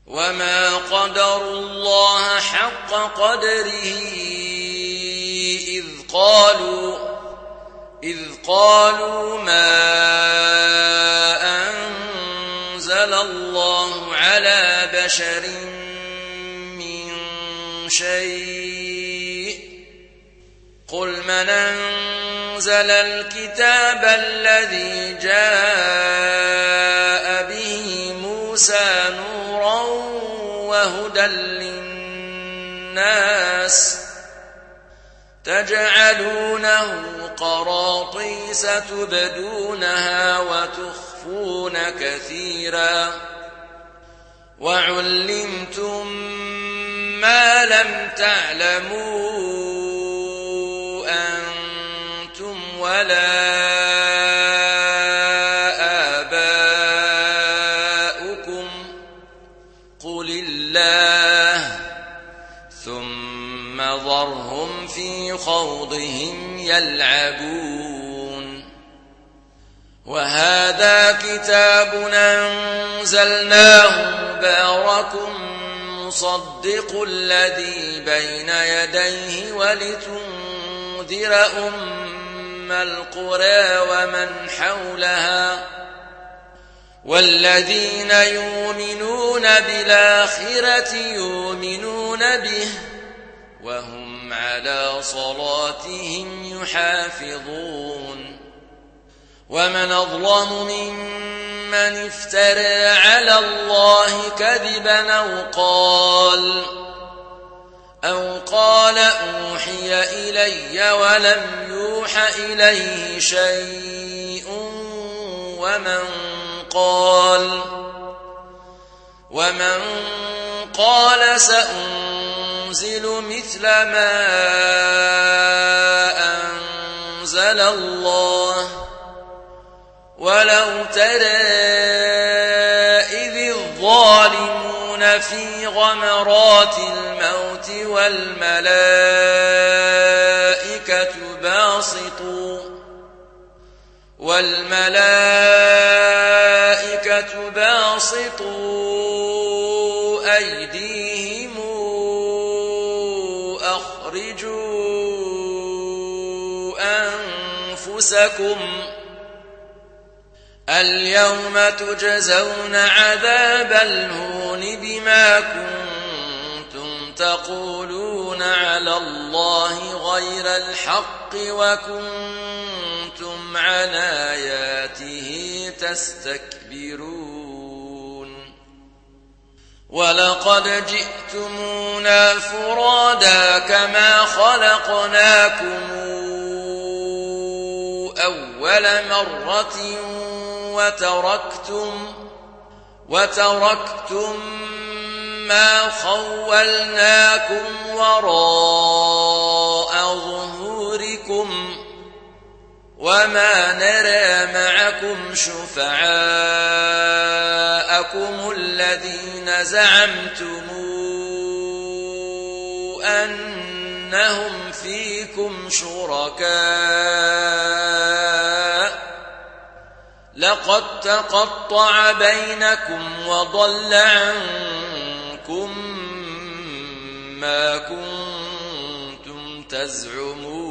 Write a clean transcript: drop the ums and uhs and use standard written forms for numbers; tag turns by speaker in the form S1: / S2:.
S1: وما قدروا الله حق قدره إذ قالوا ما أنزل الله على بشر من شيء قل من أنزل الكتاب الذي جاء به موسى نورا وهدى للناس تجعلونه قراطيس تبدونها وتخفون كثيرا وعلمتم ما لم تعلموا أنتم ولا آباؤكم قل الله ثم ذرهم في خوضهم يلعبون وهذا كتاب أنزلناه مبارك مصدق الذي بين يديه ولتنذر أم القرى ومن حولها والذين يؤمنون بالآخرة يؤمنون به وهم على صلاتهم يحافظون ومن أظلم ممن افترى على الله كذبا أو قال أوحي إلي ولم يوح إليه شيء ومن قال سأنزل مثل ما أنزل الله ولو ترى إذ الظالمون في غمرات الموت والملائكة باسطوا أيديهم أخرجوا أنفسكم اليوم تجزون عذاب الهون بما كنتم تقولون على الله غير الحق وكنتم عن آياته تستكبرون ولقد جئتمونا فرادا كما خلقناكم أول مرة وتركتم ما خولناكم وراء ظهوركم وما نرى معكم شفعاءكم الذين زعمتم أنهم فيكم شركاء لقد تقطع بينكم وضل عنكم ما كنتم تزعمون